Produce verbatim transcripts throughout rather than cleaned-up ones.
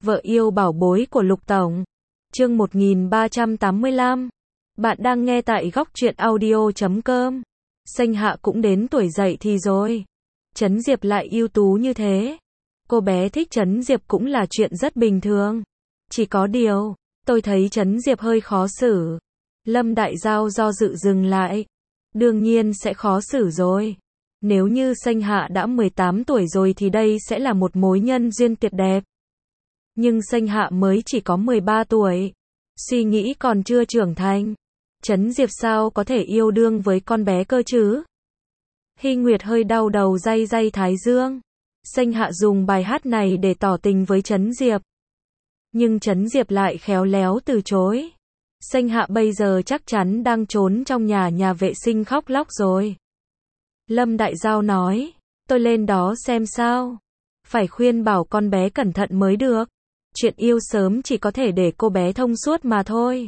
Vợ yêu bảo bối của Lục Tổng. Chương một nghìn ba trăm tám mươi lăm. Bạn đang nghe tại góc truyện audio chấm com. Xanh Hạ cũng đến tuổi dậy thì rồi. Trấn Diệp lại ưu tú như thế. Cô bé thích Trấn Diệp cũng là chuyện rất bình thường. Chỉ có điều, tôi thấy Trấn Diệp hơi khó xử. Lâm Đại Giao do dự dừng lại. Đương nhiên sẽ khó xử rồi. Nếu như Xanh Hạ đã mười tám tuổi rồi thì đây sẽ là một mối nhân duyên tuyệt đẹp. Nhưng Xanh Hạ mới chỉ có mười ba tuổi. Suy nghĩ còn chưa trưởng thành. Trấn Diệp sao có thể yêu đương với con bé cơ chứ? Hy Nguyệt hơi đau đầu day day thái dương. Xanh Hạ dùng bài hát này để tỏ tình với Trấn Diệp. Nhưng Trấn Diệp lại khéo léo từ chối. Xanh Hạ bây giờ chắc chắn đang trốn trong nhà nhà vệ sinh khóc lóc rồi. Lâm Đại Giao nói, tôi lên đó xem sao. Phải khuyên bảo con bé cẩn thận mới được. Chuyện yêu sớm chỉ có thể để cô bé thông suốt mà thôi.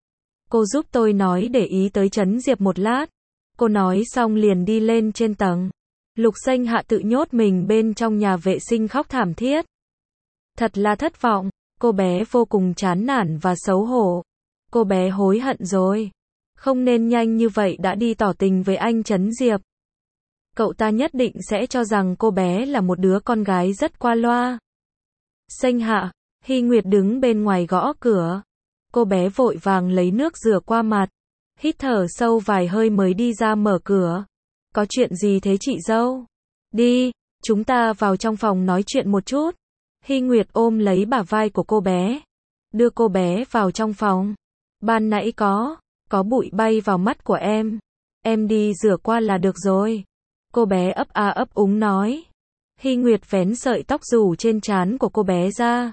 Cô giúp tôi nói để ý tới Trấn Diệp một lát. Cô nói xong liền đi lên trên tầng. Lục Xanh Hạ tự nhốt mình bên trong nhà vệ sinh khóc thảm thiết. Thật là thất vọng. Cô bé vô cùng chán nản và xấu hổ. Cô bé hối hận rồi. Không nên nhanh như vậy đã đi tỏ tình với anh Trấn Diệp. Cậu ta nhất định sẽ cho rằng cô bé là một đứa con gái rất qua loa. Xanh Hạ, Hy Nguyệt đứng bên ngoài gõ cửa. Cô bé vội vàng lấy nước rửa qua mặt. Hít thở sâu vài hơi mới đi ra mở cửa. Có chuyện gì thế chị dâu? Đi, chúng ta vào trong phòng nói chuyện một chút. Hy Nguyệt ôm lấy bả vai của cô bé. Đưa cô bé vào trong phòng. Ban nãy có, có bụi bay vào mắt của em. Em đi rửa qua là được rồi. Cô bé ấp a ấp úng nói. Hy Nguyệt vén sợi tóc rủ trên trán của cô bé ra.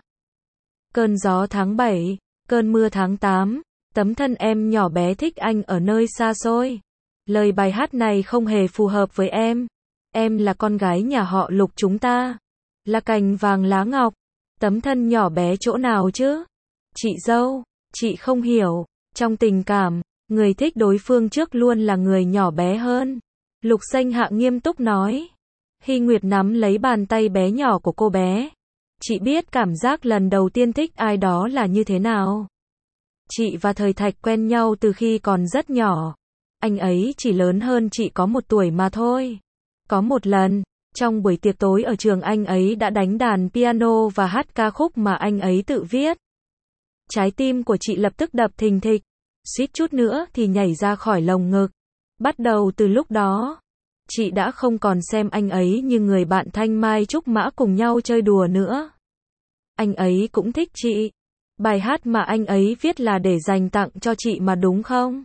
Cơn gió tháng bảy, cơn mưa tháng tám, tấm thân em nhỏ bé thích anh ở nơi xa xôi. Lời bài hát này không hề phù hợp với em. Em là con gái nhà họ Lục chúng ta. Là cành vàng lá ngọc. Tấm thân nhỏ bé chỗ nào chứ? Chị dâu, chị không hiểu. Trong tình cảm, người thích đối phương trước luôn là người nhỏ bé hơn. Lục Xanh Hạ nghiêm túc nói. Hy Nguyệt nắm lấy bàn tay bé nhỏ của cô bé. Chị biết cảm giác lần đầu tiên thích ai đó là như thế nào. Chị và Thời Thạch quen nhau từ khi còn rất nhỏ. Anh ấy chỉ lớn hơn chị có một tuổi mà thôi. Có một lần, trong buổi tiệc tối ở trường anh ấy đã đánh đàn piano và hát ca khúc mà anh ấy tự viết. Trái tim của chị lập tức đập thình thịch. Suýt chút nữa thì nhảy ra khỏi lồng ngực. Bắt đầu từ lúc đó, chị đã không còn xem anh ấy như người bạn thanh mai trúc mã cùng nhau chơi đùa nữa. Anh ấy cũng thích chị. Bài hát mà anh ấy viết là để dành tặng cho chị mà đúng không?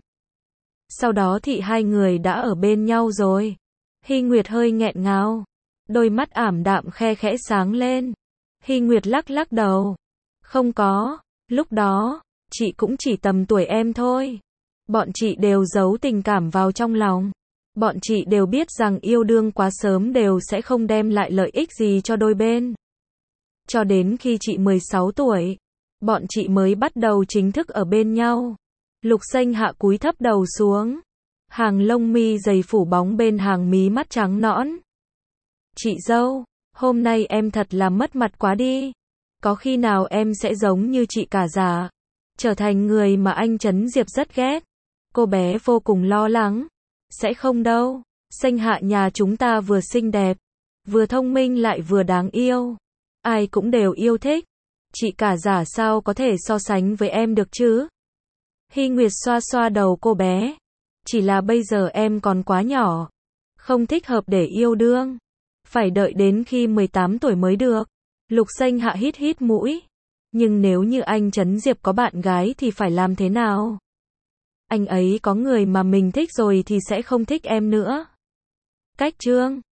Sau đó thì hai người đã ở bên nhau rồi. Hy Nguyệt hơi nghẹn ngào. Đôi mắt ảm đạm khe khẽ sáng lên. Hy Nguyệt lắc lắc đầu. Không có, lúc đó, chị cũng chỉ tầm tuổi em thôi. Bọn chị đều giấu tình cảm vào trong lòng. Bọn chị đều biết rằng yêu đương quá sớm đều sẽ không đem lại lợi ích gì cho đôi bên. Cho đến khi chị mười sáu tuổi, bọn chị mới bắt đầu chính thức ở bên nhau. Lục Xanh Hạ cúi thấp đầu xuống. Hàng lông mi dày phủ bóng bên hàng mí mắt trắng nõn. Chị dâu, hôm nay em thật là mất mặt quá đi. Có khi nào em sẽ giống như chị cả già, trở thành người mà anh Trấn Diệp rất ghét. Cô bé vô cùng lo lắng. Sẽ không đâu. Xanh Hạ nhà chúng ta vừa xinh đẹp, vừa thông minh lại vừa đáng yêu. Ai cũng đều yêu thích. Chị cả già sao có thể so sánh với em được chứ? Hy Nguyệt xoa xoa đầu cô bé. Chỉ là bây giờ em còn quá nhỏ. Không thích hợp để yêu đương. Phải đợi đến khi mười tám tuổi mới được. Lục Xanh Hạ hít hít mũi. Nhưng nếu như anh Trấn Diệp có bạn gái thì phải làm thế nào? Anh ấy có người mà mình thích rồi thì sẽ không thích em nữa. Cách chương